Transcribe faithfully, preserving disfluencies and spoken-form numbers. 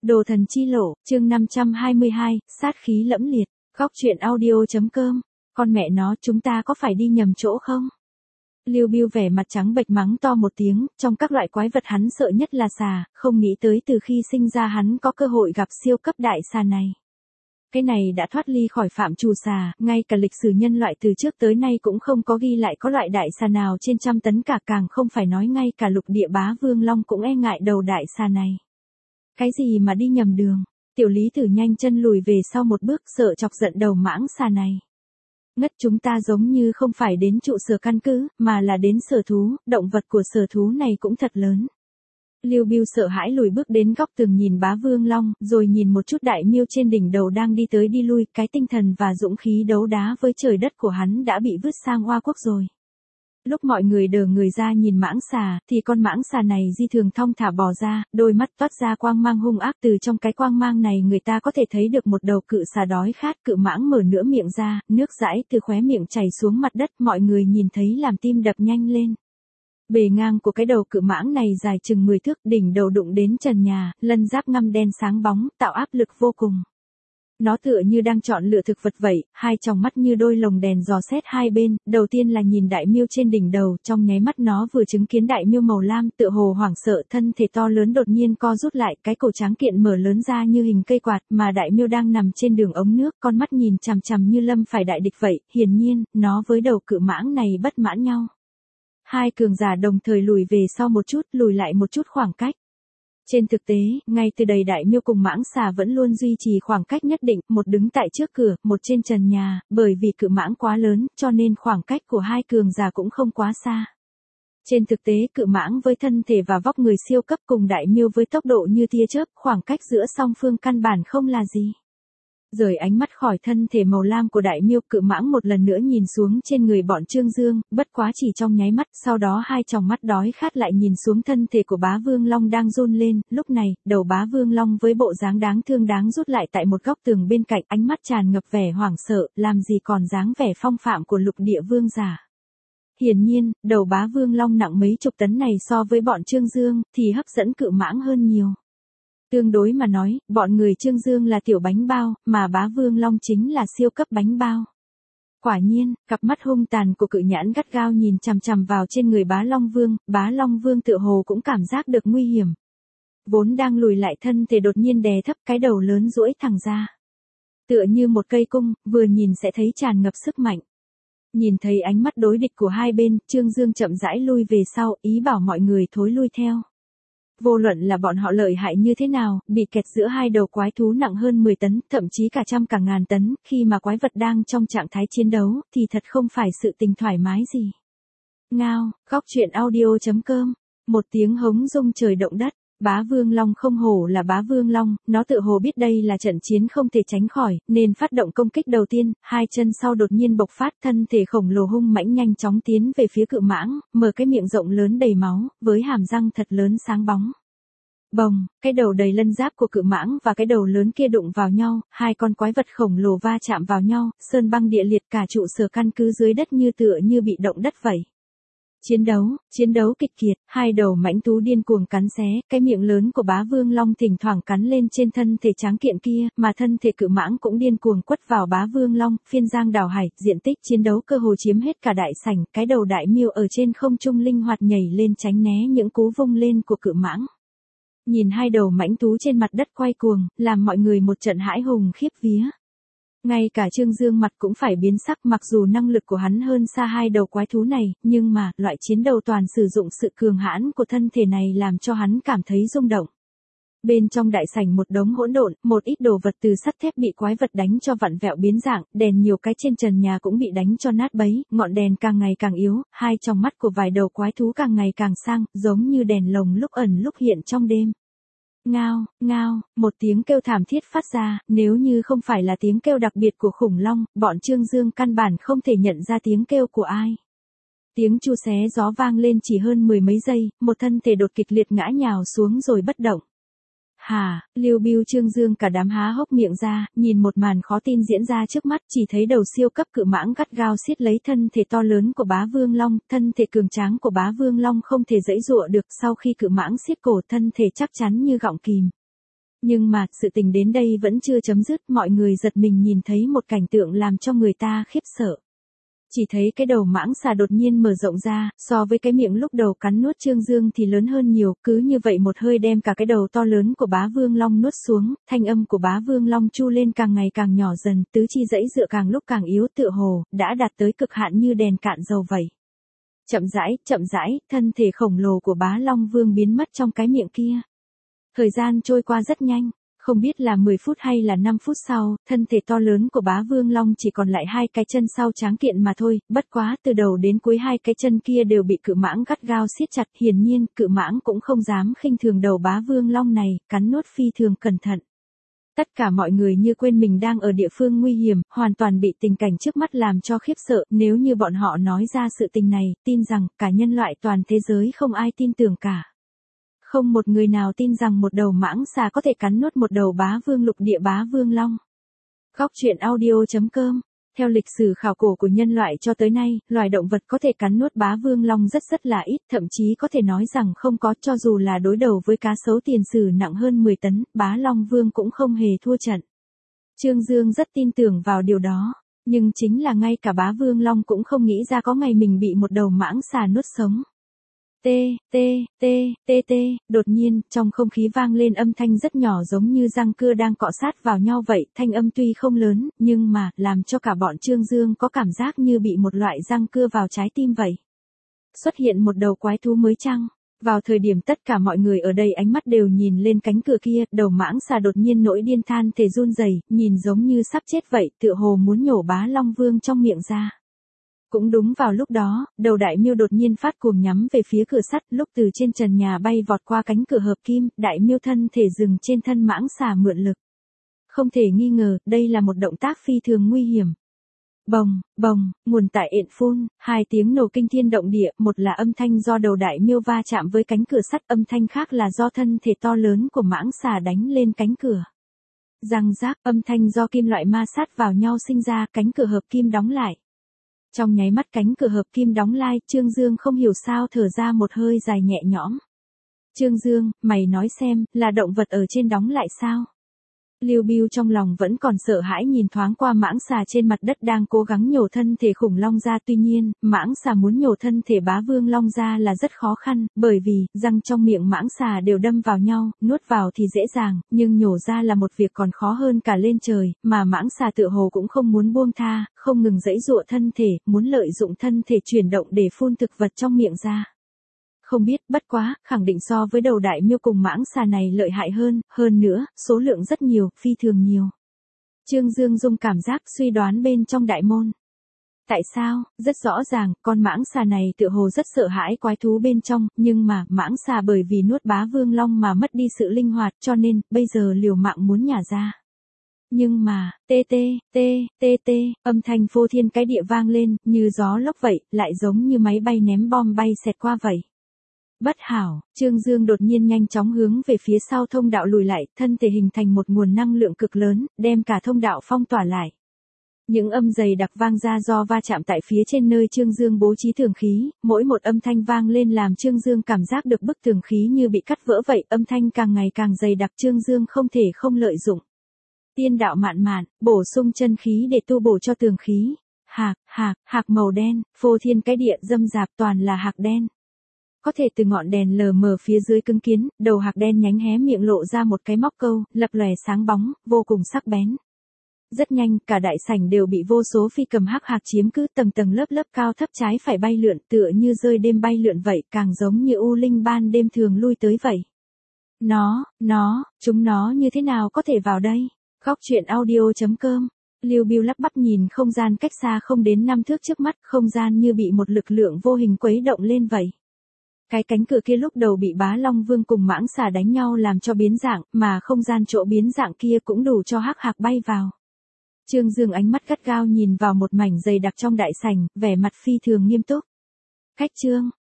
Đồ thần chi lộ, chương năm trăm hai mươi hai, sát khí lẫm liệt, góc truyện audio.com, con mẹ nó chúng ta có phải đi nhầm chỗ không? Lưu Bưu vẻ mặt trắng bệch mắng to một tiếng, trong các loại quái vật hắn sợ nhất là xà, không nghĩ tới từ khi sinh ra hắn có cơ hội gặp siêu cấp đại xà này. Cái này đã thoát ly khỏi phạm trù xà, ngay cả lịch sử nhân loại từ trước tới nay cũng không có ghi lại có loại đại xà nào trên trăm tấn cả, càng không phải nói ngay cả lục địa bá vương long cũng e ngại đầu đại xà này. Cái gì mà đi nhầm đường? Tiểu Lý Tử nhanh chân lùi về sau một bước, sợ chọc giận đầu mãng xà này. Ngất, chúng ta giống như không phải đến trụ sở căn cứ, mà là đến sở thú, động vật của sở thú này cũng thật lớn. Lưu Bưu sợ hãi lùi bước đến góc tường nhìn bá vương long, rồi nhìn một chút đại miêu trên đỉnh đầu đang đi tới đi lui, cái tinh thần và dũng khí đấu đá với trời đất của hắn đã bị vứt sang Hoa Quốc rồi. Lúc mọi người đờ người ra nhìn mãng xà, thì con mãng xà này di thường thong thả bò ra, đôi mắt toát ra quang mang hung ác, từ trong cái quang mang này người ta có thể thấy được một đầu cự xà đói khát. Cự mãng mở nửa miệng ra, nước dãi từ khóe miệng chảy xuống mặt đất, mọi người nhìn thấy làm tim đập nhanh lên. Bề ngang của cái đầu cự mãng này dài chừng mười thước, đỉnh đầu đụng đến trần nhà, lân giáp ngăm đen sáng bóng, tạo áp lực vô cùng. Nó tựa như đang chọn lựa thực vật vậy, hai tròng mắt như đôi lồng đèn dò xét hai bên, đầu tiên là nhìn đại miêu trên đỉnh đầu, trong nháy mắt nó vừa chứng kiến đại miêu màu lam, tựa hồ hoảng sợ, thân thể to lớn đột nhiên co rút lại, cái cổ tráng kiện mở lớn ra như hình cây quạt, mà đại miêu đang nằm trên đường ống nước, con mắt nhìn chằm chằm như lâm phải đại địch vậy, hiển nhiên, nó với đầu cự mãng này bất mãn nhau. Hai cường giả đồng thời lùi về sau một chút, lùi lại một chút khoảng cách. Trên thực tế, ngay từ đầy đại miêu cùng mãng xà vẫn luôn duy trì khoảng cách nhất định, một đứng tại trước cửa, một trên trần nhà, bởi vì cự mãng quá lớn, cho nên khoảng cách của hai cường giả cũng không quá xa. Trên thực tế, cự mãng với thân thể và vóc người siêu cấp cùng đại miêu với tốc độ như tia chớp, khoảng cách giữa song phương căn bản không là gì. Rời ánh mắt khỏi thân thể màu lam của đại miêu, cự mãng một lần nữa nhìn xuống trên người bọn Trương Dương, bất quá chỉ trong nháy mắt, sau đó hai tròng mắt đói khát lại nhìn xuống thân thể của bá vương long đang run lên. Lúc này, đầu bá vương long với bộ dáng đáng thương đáng rút lại tại một góc tường bên cạnh, ánh mắt tràn ngập vẻ hoảng sợ, làm gì còn dáng vẻ phong phạm của lục địa vương giả. Hiển nhiên, đầu bá vương long nặng mấy chục tấn này so với bọn Trương Dương, thì hấp dẫn cự mãng hơn nhiều. Tương đối mà nói, bọn người Trương Dương là tiểu bánh bao, mà bá vương long chính là siêu cấp bánh bao. Quả nhiên, cặp mắt hung tàn của cự nhãn gắt gao nhìn chằm chằm vào trên người bá long vương, bá long vương tựa hồ cũng cảm giác được nguy hiểm. Vốn đang lùi lại thân thể đột nhiên đè thấp, cái đầu lớn duỗi thẳng ra. Tựa như một cây cung, vừa nhìn sẽ thấy tràn ngập sức mạnh. Nhìn thấy ánh mắt đối địch của hai bên, Trương Dương chậm rãi lui về sau, ý bảo mọi người thối lui theo. Vô luận là bọn họ lợi hại như thế nào, bị kẹt giữa hai đầu quái thú nặng hơn mười tấn, thậm chí cả trăm cả ngàn tấn, khi mà quái vật đang trong trạng thái chiến đấu, thì thật không phải sự tình thoải mái gì. Ngao, góc truyện audio.com, một tiếng hống rung trời động đất, bá vương long không hổ là bá vương long, nó tự hồ biết đây là trận chiến không thể tránh khỏi, nên phát động công kích đầu tiên, hai chân sau đột nhiên bộc phát, thân thể khổng lồ hung mãnh nhanh chóng tiến về phía cự mãng, mở cái miệng rộng lớn đầy máu, với hàm răng thật lớn sáng bóng. Bồng, cái đầu đầy lân giáp của cự mãng và cái đầu lớn kia đụng vào nhau, hai con quái vật khổng lồ va chạm vào nhau, sơn băng địa liệt, cả trụ sở căn cứ dưới đất như tựa như bị động đất vậy. Chiến đấu, chiến đấu kịch kiệt, hai đầu mãnh thú điên cuồng cắn xé, cái miệng lớn của bá vương long thỉnh thoảng cắn lên trên thân thể tráng kiện kia, mà thân thể cự mãng cũng điên cuồng quất vào bá vương long, phiên giang đảo hải, diện tích chiến đấu cơ hồ chiếm hết cả đại sảnh, cái đầu đại miêu ở trên không trung linh hoạt nhảy lên tránh né những cú vung lên của cự mãng. Nhìn hai đầu mãnh thú trên mặt đất quay cuồng, làm mọi người một trận hãi hùng khiếp vía. Ngay cả Trương Dương mặt cũng phải biến sắc, mặc dù năng lực của hắn hơn xa hai đầu quái thú này, nhưng mà, loại chiến đầu toàn sử dụng sự cường hãn của thân thể này làm cho hắn cảm thấy rung động. Bên trong đại sảnh một đống hỗn độn, một ít đồ vật từ sắt thép bị quái vật đánh cho vặn vẹo biến dạng, đèn nhiều cái trên trần nhà cũng bị đánh cho nát bấy, ngọn đèn càng ngày càng yếu, hai tròng mắt của vài đầu quái thú càng ngày càng sang, giống như đèn lồng lúc ẩn lúc hiện trong đêm. Ngao, ngao, một tiếng kêu thảm thiết phát ra, nếu như không phải là tiếng kêu đặc biệt của khủng long, bọn Trương Dương căn bản không thể nhận ra tiếng kêu của ai. Tiếng chu xé gió vang lên chỉ hơn mười mấy giây, một thân thể đột kịch liệt ngã nhào xuống rồi bất động. Hà, Lưu Bưu Trương Dương cả đám há hốc miệng ra, nhìn một màn khó tin diễn ra trước mắt, chỉ thấy đầu siêu cấp cự mãng gắt gao siết lấy thân thể to lớn của bá vương long, thân thể cường tráng của bá vương long không thể giãy giụa được, sau khi cự mãng siết cổ, thân thể chắc chắn như gọng kìm. Nhưng mà, sự tình đến đây vẫn chưa chấm dứt, mọi người giật mình nhìn thấy một cảnh tượng làm cho người ta khiếp sợ. Chỉ thấy cái đầu mãng xà đột nhiên mở rộng ra, so với cái miệng lúc đầu cắn nuốt Trương Dương thì lớn hơn nhiều, cứ như vậy một hơi đem cả cái đầu to lớn của Bá Vương Long nuốt xuống, thanh âm của Bá Vương Long chu lên càng ngày càng nhỏ dần, tứ chi dãy dựa càng lúc càng yếu, tựa hồ đã đạt tới cực hạn như đèn cạn dầu vậy. Chậm rãi, chậm rãi, thân thể khổng lồ của Bá Long Vương biến mất trong cái miệng kia. Thời gian trôi qua rất nhanh. Không biết là mười phút hay là năm phút sau, thân thể to lớn của Bá Vương Long chỉ còn lại hai cái chân sau tráng kiện mà thôi, bất quá từ đầu đến cuối hai cái chân kia đều bị cự mãng gắt gao siết chặt, hiển nhiên cự mãng cũng không dám khinh thường đầu Bá Vương Long này, cắn nuốt phi thường cẩn thận. Tất cả mọi người như quên mình đang ở địa phương nguy hiểm, hoàn toàn bị tình cảnh trước mắt làm cho khiếp sợ, nếu như bọn họ nói ra sự tình này, tin rằng cả nhân loại toàn thế giới không ai tin tưởng cả. Không một người nào tin rằng một đầu mãng xà có thể cắn nuốt một đầu Bá Vương lục địa Bá Vương Long. Góc truyện audio chấm com. Theo lịch sử khảo cổ của nhân loại cho tới nay, loài động vật có thể cắn nuốt Bá Vương Long rất rất là ít, thậm chí có thể nói rằng không có, cho dù là đối đầu với cá sấu tiền sử nặng hơn mười tấn, Bá Long Vương cũng không hề thua trận. Trương Dương rất tin tưởng vào điều đó, nhưng chính là ngay cả Bá Vương Long cũng không nghĩ ra có ngày mình bị một đầu mãng xà nuốt sống. Tê, tê, tê, tê tê, đột nhiên, trong không khí vang lên âm thanh rất nhỏ giống như răng cưa đang cọ sát vào nhau vậy, thanh âm tuy không lớn, nhưng mà, làm cho cả bọn Trương Dương có cảm giác như bị một loại răng cưa vào trái tim vậy. Xuất hiện một đầu quái thú mới chăng? Vào thời điểm tất cả mọi người ở đây ánh mắt đều nhìn lên cánh cửa kia, đầu mãng xà đột nhiên nổi điên than thể run rẩy, nhìn giống như sắp chết vậy, tựa hồ muốn nhổ Bá Long Vương trong miệng ra. Cũng đúng vào lúc đó, đầu đại miêu đột nhiên phát cuồng nhắm về phía cửa sắt, lúc từ trên trần nhà bay vọt qua cánh cửa hợp kim, đại miêu thân thể dừng trên thân mãng xà mượn lực. Không thể nghi ngờ, đây là một động tác phi thường nguy hiểm. Bồng, bồng, nguồn tại ện phun, hai tiếng nổ kinh thiên động địa, một là âm thanh do đầu đại miêu va chạm với cánh cửa sắt, âm thanh khác là do thân thể to lớn của mãng xà đánh lên cánh cửa. Răng rác, âm thanh do kim loại ma sát vào nhau sinh ra, cánh cửa hợp kim đóng lại. Trong nháy mắt cánh cửa hợp kim đóng lai, Trương Dương không hiểu sao thở ra một hơi dài nhẹ nhõm. Trương Dương, mày nói xem, là động vật ở trên đóng lại sao? Lưu Bưu trong lòng vẫn còn sợ hãi nhìn thoáng qua mãng xà trên mặt đất đang cố gắng nhổ thân thể khủng long ra, tuy nhiên, mãng xà muốn nhổ thân thể Bá Vương Long ra là rất khó khăn, bởi vì, răng trong miệng mãng xà đều đâm vào nhau, nuốt vào thì dễ dàng, nhưng nhổ ra là một việc còn khó hơn cả lên trời, mà mãng xà tựa hồ cũng không muốn buông tha, không ngừng giãy giụa thân thể, muốn lợi dụng thân thể chuyển động để phun thực vật trong miệng ra. Không biết, bất quá, khẳng định so với đầu đại miêu cùng mãng xà này lợi hại hơn, hơn nữa, số lượng rất nhiều, phi thường nhiều. Trương Dương dùng cảm giác suy đoán bên trong đại môn. Tại sao? Rất rõ ràng, con mãng xà này tựa hồ rất sợ hãi quái thú bên trong, nhưng mà, mãng xà bởi vì nuốt Bá Vương Long mà mất đi sự linh hoạt, cho nên, bây giờ liều mạng muốn nhả ra. Nhưng mà, tê tê, tê, tê tê, âm thanh phô thiên cái địa vang lên, như gió lốc vậy, lại giống như máy bay ném bom bay xẹt qua vậy. Bất hảo, Trương Dương đột nhiên nhanh chóng hướng về phía sau thông đạo lùi lại, thân thể hình thành một nguồn năng lượng cực lớn, đem cả thông đạo phong tỏa lại. Những âm dày đặc vang ra do va chạm tại phía trên nơi Trương Dương bố trí tường khí, mỗi một âm thanh vang lên làm Trương Dương cảm giác được bức tường khí như bị cắt vỡ vậy, âm thanh càng ngày càng dày đặc, Trương Dương không thể không lợi dụng. Tiên đạo mạn mạn, bổ sung chân khí để tu bổ cho tường khí. Hạc, hạc, hạc màu đen, phô thiên cái địa dâm dạp toàn là hạc đen. Có thể từ ngọn đèn lờ mờ phía dưới cứng kiến, đầu hạc đen nhánh hé miệng lộ ra một cái móc câu, lập lòe sáng bóng, vô cùng sắc bén. Rất nhanh, cả đại sảnh đều bị vô số phi cầm hắc hạc chiếm cứ, tầng tầng lớp lớp cao thấp trái phải bay lượn, tựa như rơi đêm bay lượn vậy, càng giống như u linh ban đêm thường lui tới vậy. Nó, nó, chúng nó như thế nào có thể vào đây? Góc truyện audio chấm com. Lưu Bưu lắp bắp nhìn không gian cách xa không đến năm thước trước mắt, không gian như bị một lực lượng vô hình quấy động lên vậy. Cái cánh cửa kia lúc đầu bị Bá Long Vương cùng mãng xà đánh nhau làm cho biến dạng, mà không gian chỗ biến dạng kia cũng đủ cho hắc hạc bay vào. Trương Dương ánh mắt gắt gao nhìn vào một mảnh dày đặc trong đại sảnh, vẻ mặt phi thường nghiêm túc. Cách chương,